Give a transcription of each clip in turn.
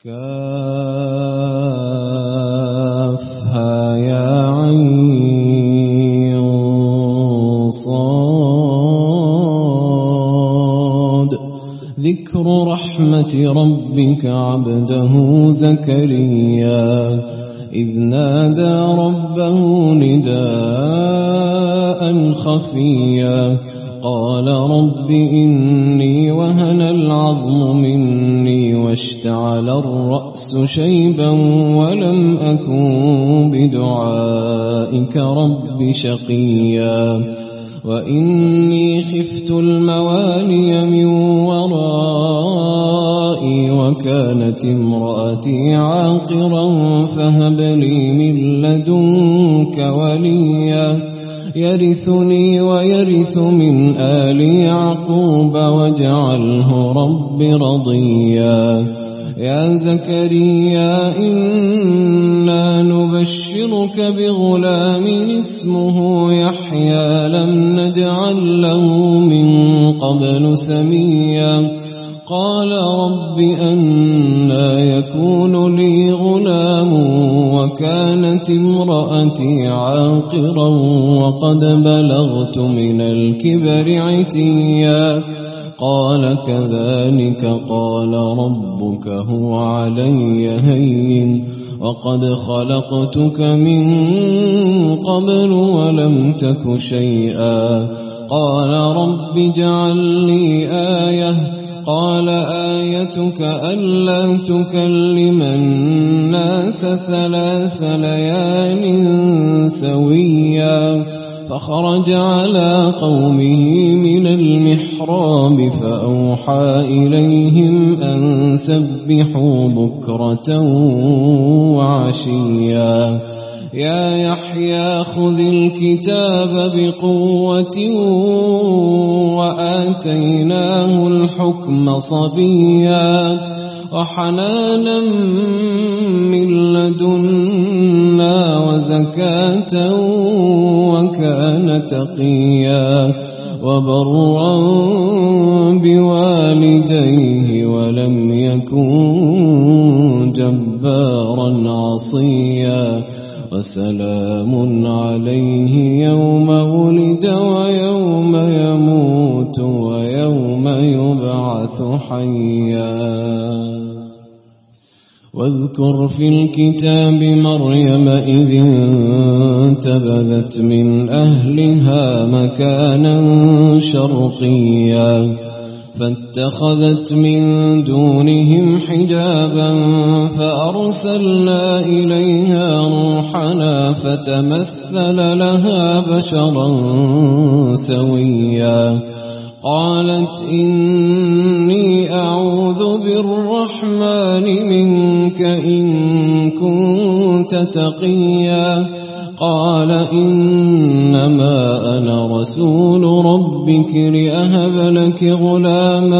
كافها يا عين صاد ذكر رحمة ربك عبده زكريا إذ نادى ربه نداء خفيا قال رب إني وهن العظم مني واشتعل الرأس شيبا ولم أكن بدعائك رب شقيا وإني خفت الموالي من ورائي وكانت امرأتي عاقرا فهب لي من لدنك وليا يرثني ويرث من آل يعقوب واجعله رب رضيا يا زكريا إنا نبشرك بغلام اسمه يحيى لم نجعل له من قبل سميا قال رب أنى يكون لي غلام وكانت امرأتي عاقرا وقد بلغت من الكبر عتيا قال كذلك قال ربك هو علي هين وقد خلقتك من قبل ولم تك شيئا قال رب اجعل لي آية قال آيتك ألا تكلم الناس 3 ليال سويا فخرج على قومه من المحراب فأوحى إليهم أن سبحوا بكرة وعشيا يا يحيى خذ الكتاب بقوة وآتيناه الحكم صبيا وحنانا من لدنا وزكاة وكان تقيا وبرا بوالديه ولم يكن جبارا عصيا وسلام عليه يوم ولد ويوم يموت ويوم يبعث حيا واذكر في الكتاب مريم إذ انتبذت من أهلها مكانا شرقيا فاتخذت من دونهم حجابا فأرسلنا إليها روحنا فتمثل لها بشرا سويا قالت إني أعوذ بالرحمن منك إن كنت تقيا قال إنما أنا رسول ربك لأهب لك غلاما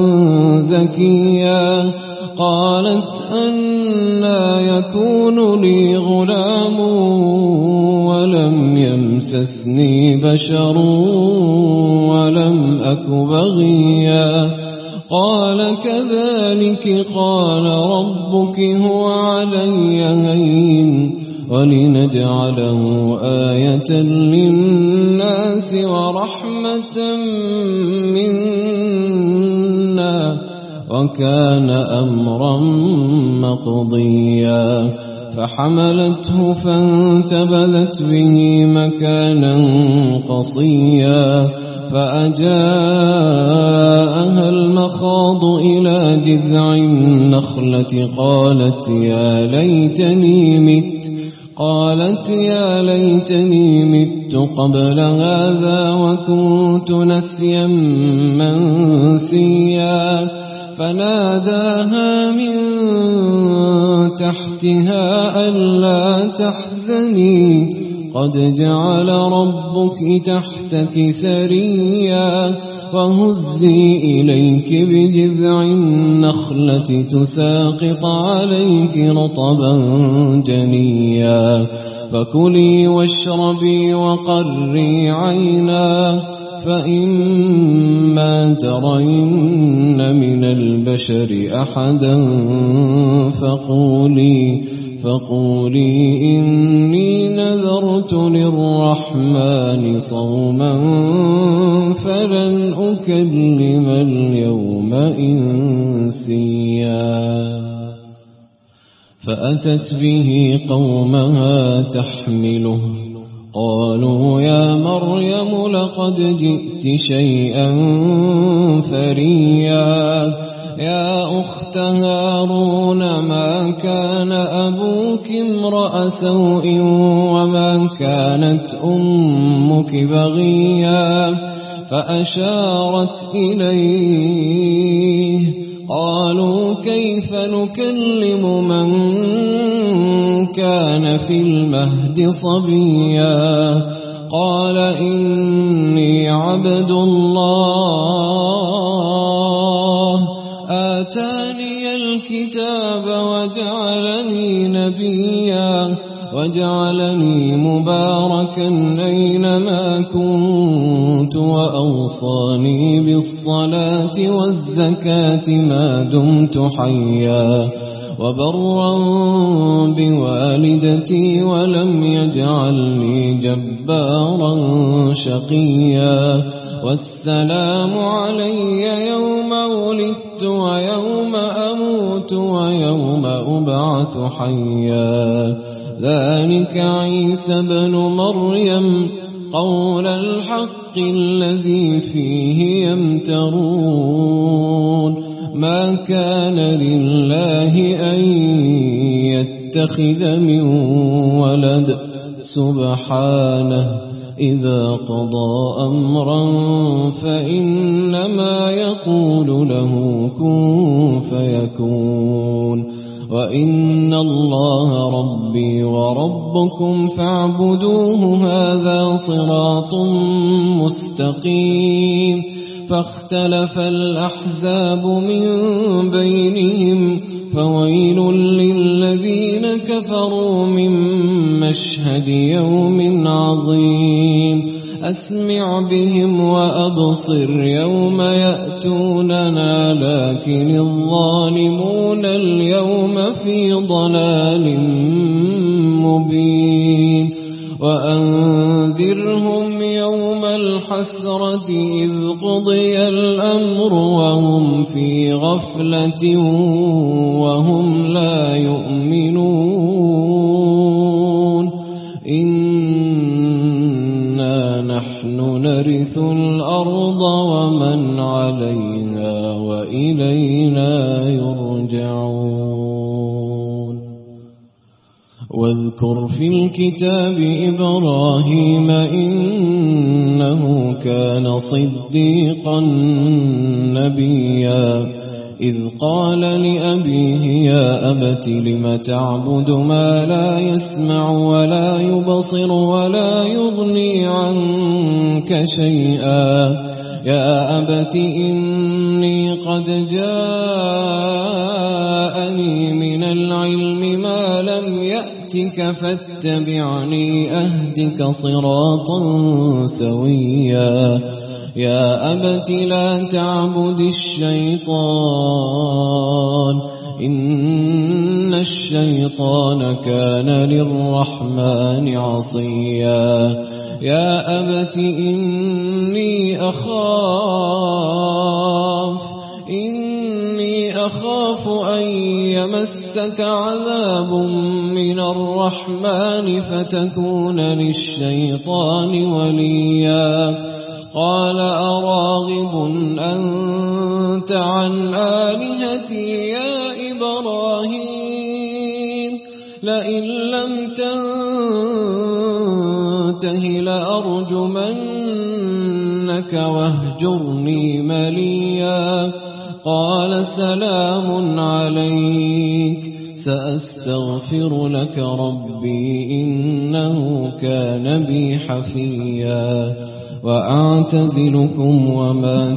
زكيا قالت أنى يكون لي غلام ولم يمسسني بشر ولم أك بغيا قال كذلك قال ربك هو علي هين ولنجعله آية للناس ورحمة منا وكان أمرا مقضيا فحملته فانتبذت به مكانا قصيا فأجاءها المخاض إلى جذع النخلة قالت يا ليتني مت قبل هذا وكنت نسيا منسيا فناداها من تحتها ألا تحزني قد جعل ربك تحتك سريا وهزي إليك بجذع النخلة تساقط عليك رطبا جنيا فكلي واشربي وقري عينا فإما ترين من البشر أحدا فقولي إني نذرت للرحمن صوما فلن أكلم اليوم إنسيا. فأتت به قومها تحمله قالوا يا مريم لقد جئت شيئا فريا. يا أخت هارون ما كان أبوك امرأ سوء وما كانت أمك بغيا. فأشارت إليه قالوا كيف نكلم من كان في المهد صبيا. قال إني عبد الله آتاني الكتاب وجعلني نبيا وجعلني مباركا أينما كنت وأوصاني بالصلاة والزكاة ما دمت حيا وبرا بوالدتي ولم يجعلني جبارا شقيا. والسلام علي يوم ولدت ويوم أموت ويوم أبعث حيا. ذلك عيسى بن مريم قول الحق الذي فيه يمترون. ما كان لله أن يتخذ من ولد سبحانه إذا قضى أمرا فإنما يقول له كن فيكون. وإن الله ربي وربكم فاعبدوه هذا صراط مستقيم. فاختلف الأحزاب من بينهم فويل للذين كفروا من مشهد يوم عظيم. أسمع بهم وأبصر يوم يأتوننا لكن الظالمون اليوم في ضلال مبين. وأنذرهم يوم الحسرة إذ قضي الأمر وهم في غفلة وهم لا يؤمنون. إنا نحن نرث الأرض ومن عليها وإلينا يرجعون. واذكر في الكتاب إبراهيم إنه كان صديقا نبيا. إذ قال لأبيه يا أبت لم تعبد ما لا يسمع ولا يبصر ولا يغني عنك شيئا. يا أبت إني قد جاءني من العلم ما لم يأتك فاتبعني أهدك صراطا سويا. يا أبت لا تعبد الشيطان إن الشيطان كان للرحمن عصيا. يا أبت إني أخاف أن يمسك عذاب من الرحمن فتكون للشيطان وليا. قال أراغب أنت عن آلهتي يا إبراهيم لئن لم تنته لأرجمنك واهجرني مليا. قال سلام عليك سأستغفر لك ربي إنه كان بي حفيا. وأعتزلكم وما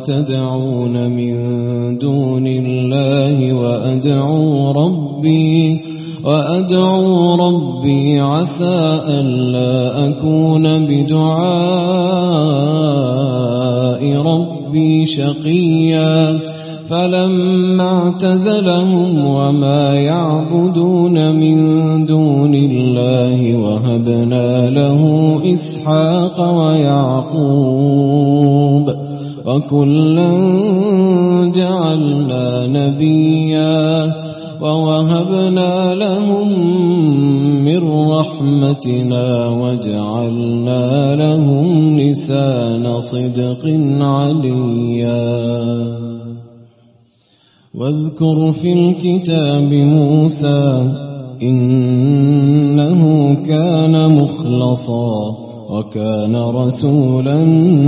تدعون من دون الله وأدعو ربي وأدعو ربي عسى ألا أكون بدعاء ربي شقيا فلما اعتزلهم وما يعبدون من دون الله وهبنا له إسحاق ويعقوب وكلا جعلنا نبيا ووهبنا لهم من رحمتنا وجعلنا لهم لسان صدق عليا واذكر في الكتاب موسى إنه كان مخلصا وكان رسولا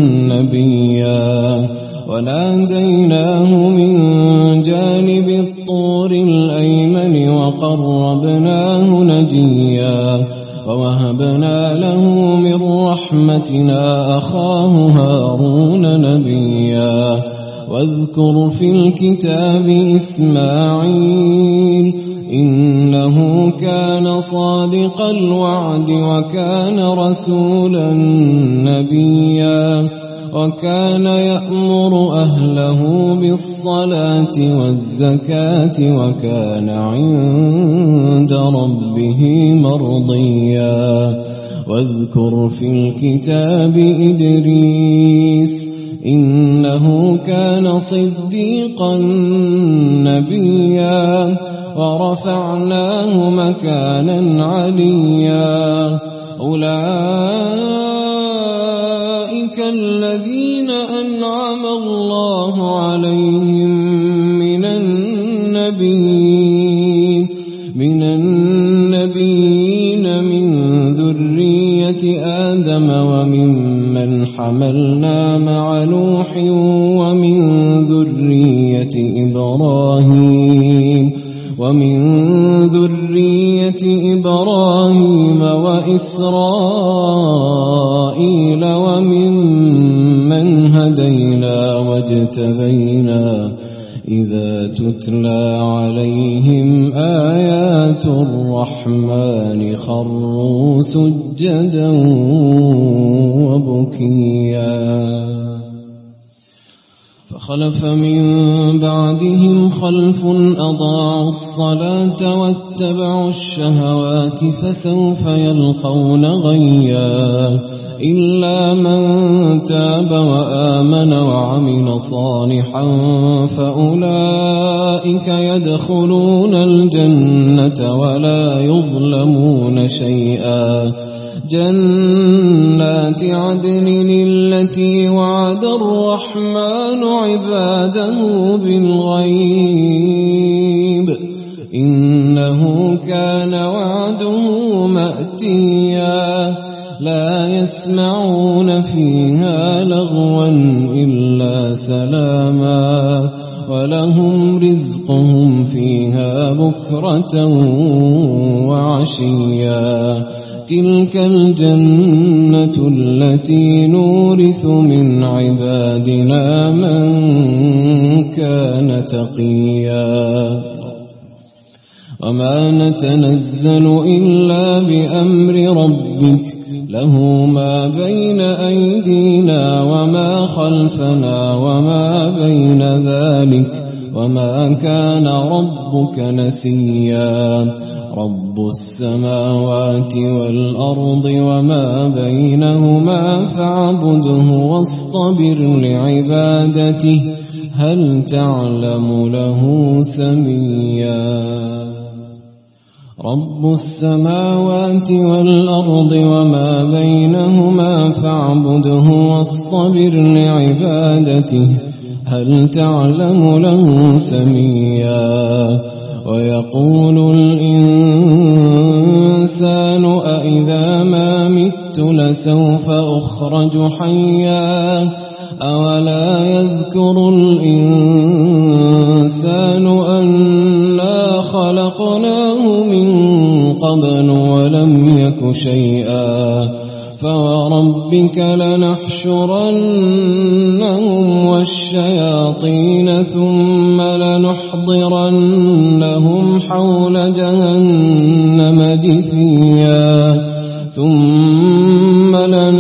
نبيا وناديناه من جانب الطور الأيمن وقربناه نجيا ووهبنا له من رحمتنا أخاه هارون نبيا واذكر في الكتاب إسماعيل إنه كان صادق الوعد وكان رسولا نبيا وكان يأمر أهله بالصلاة والزكاة وكان عند ربه مرضيا واذكر في الكتاب إدريس إنه كان صديقا نبيا ورفعناه مكانا عليا أولئك الذين أنعم الله عليهم من النبيين من ذرية آدم وممن حملنا مع نوح ومن ذرية إبراهيم وإسرائيل وممن هدينا واجتبينا إذا تتلى عليهم آيات الرحمن خروا سجدا وبكيا فخلف من بعدهم خلف أضاعوا الصلاة واتبعوا الشهوات فسوف يلقون غيا إلا من تاب وآمن وعمل صالحا فأولئك يدخلون الجنة ولا يظلمون شيئا جنات عدن التي وعد الرحمن عباده بالغيب إنه كان وعده مأتيا لا يسمعون فيها لغوا إلا سلاما ولهم رزقهم فيها بكرة وعشيا تلك الجنة التي نورث من عبادنا من كان تقيا وما نتنزل إلا بأمر ربك له ما بين أيدينا وما خلفنا وما بين ذلك وما كان ربك نسيا رب السماوات والأرض وما بينهما فاعبده واصطبر لعبادته هل تعلم له سميا رب السماوات والأرض وما بينهما فاعبده واصطبر لعبادته هل تعلم له سميا ويقول الإنسان أإذا ما مت لسوف أخرج حيا أولا يذكر الإنسان أنا خلقناه من قبل ولم يك شيئا فوربك لنحشرنهم والشياطين ثم لنحضرنهم حول جهنم جثيا ثم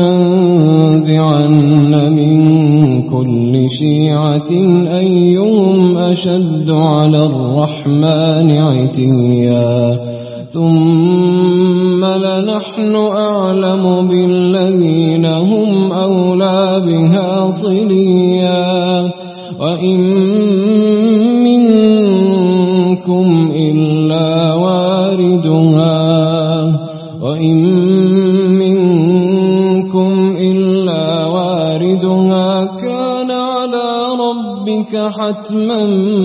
لننزعن من كل شيعة أيهم أشد على الرحمن عتيا ثم لنحن أعلم بالذين هم أولى بها صليا وإن منكم إلا واردها كان على ربك حتما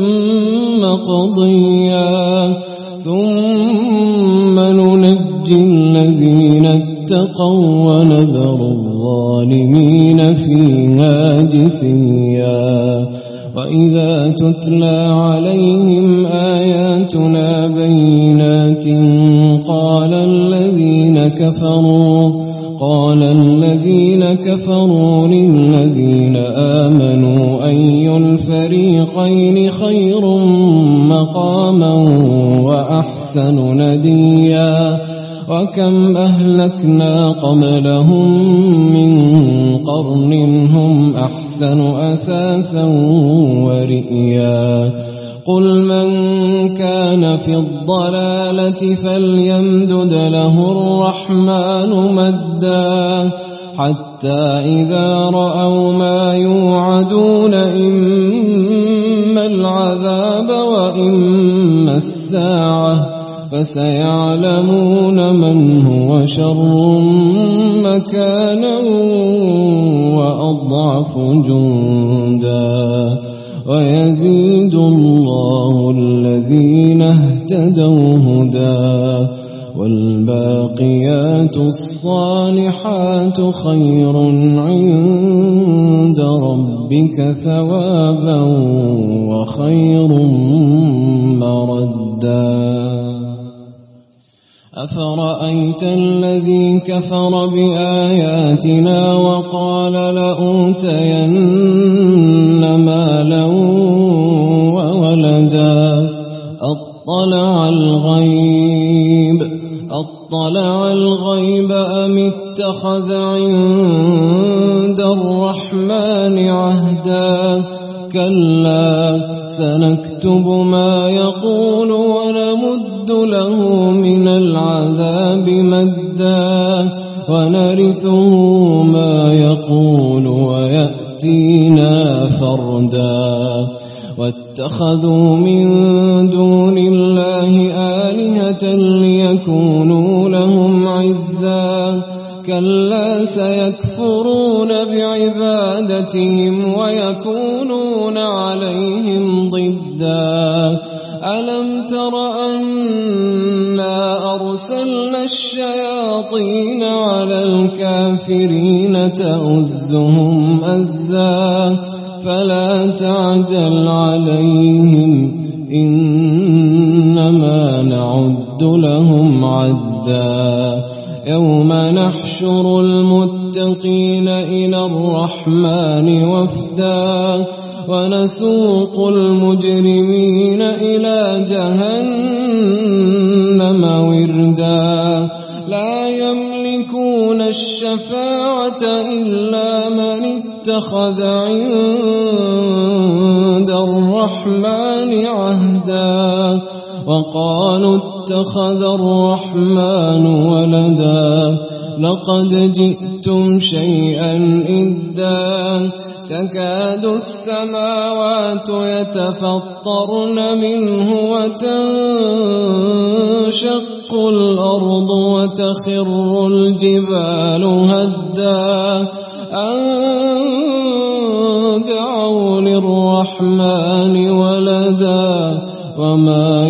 مقضيا ثم ننجي الذين اتقوا ونذر الظالمين فيها جثيا وإذا تتلى عليهم آياتنا بينات قال الذين كفروا للذين آمنوا أي الفريقين خير مقاما وأحسن نديا وكم أهلكنا قبلهم من قرن هم أحسن أثاثا ورئيا قل من كان في الضلالة فليمدد له الرحمن مدا حتى إذا رأوا ما يوعدون إما العذاب وإما الساعة فسيعلمون من هو شر مكانا وأضعف جندا ويزيد الله الذين اهتدوا هدى والباقيات الصالحات خير عند ربك ثوابا وخير مردا أفرأيت الذي كفر بآياتنا وقال لأوتين مالا وولدا أطلع الغيب أم اتخذ عند الرحمن عهدا كلا سنكتب ما يقول ونمد له من العذاب مدا ونرثه ما يقول ويأتينا فردا واتخذوا من دون الله آلهة ليكونوا لهم عزا كلا سيكفرون بعبادتهم ويكونون عليهم ضدا ألم تر أنا أرسلنا الشياطين على الكافرين تؤزهم أزا فلا تعجل عليهم إنما نعد لهم عدا يوم نحشر المتقين إلى الرحمن وفدا ونسوق المجرمين إلى جهنم وردا لا يملكون الشفاعة إلا من اتخذ عند الرحمن عهدا وقالوا اتخذ الرحمن ولدا لقد جئتم شيئا إدا تكاد السماوات يتفطرن منه وتنشق الأرض وتخر الجبال هدا أن دعوا للرحمن ولدا وما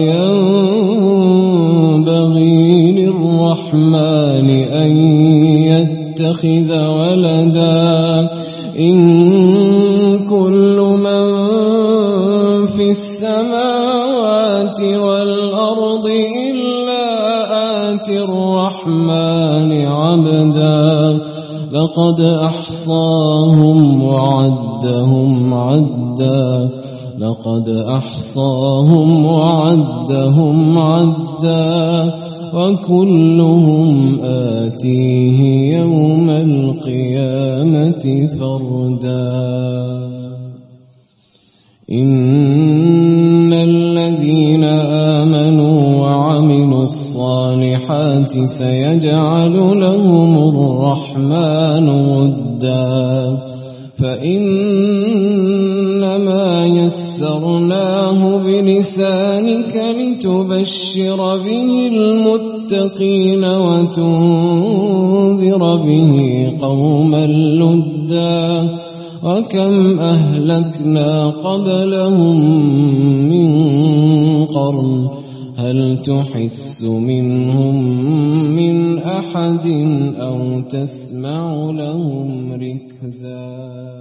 ينبغي للرحمن أن يتخذ ولدا إن كل من في السماوات والأرض إلا آتي الرحمن عبدا لقد أحصاهم وعدهم عدا لقد أحصاهم وعدهم عدا وكلهم آتيه يوم القيامة فردا إن الذين آمنوا وعملوا الصالحات سيجعل لهم الرحمن ودا فإنما يسرناه بلسانك لتبشر به المتقين وتنذر به قوما لدا وكم أهلكنا قبلهم من قرن هل تحس منهم من أحد أو تسمع لهم ركزا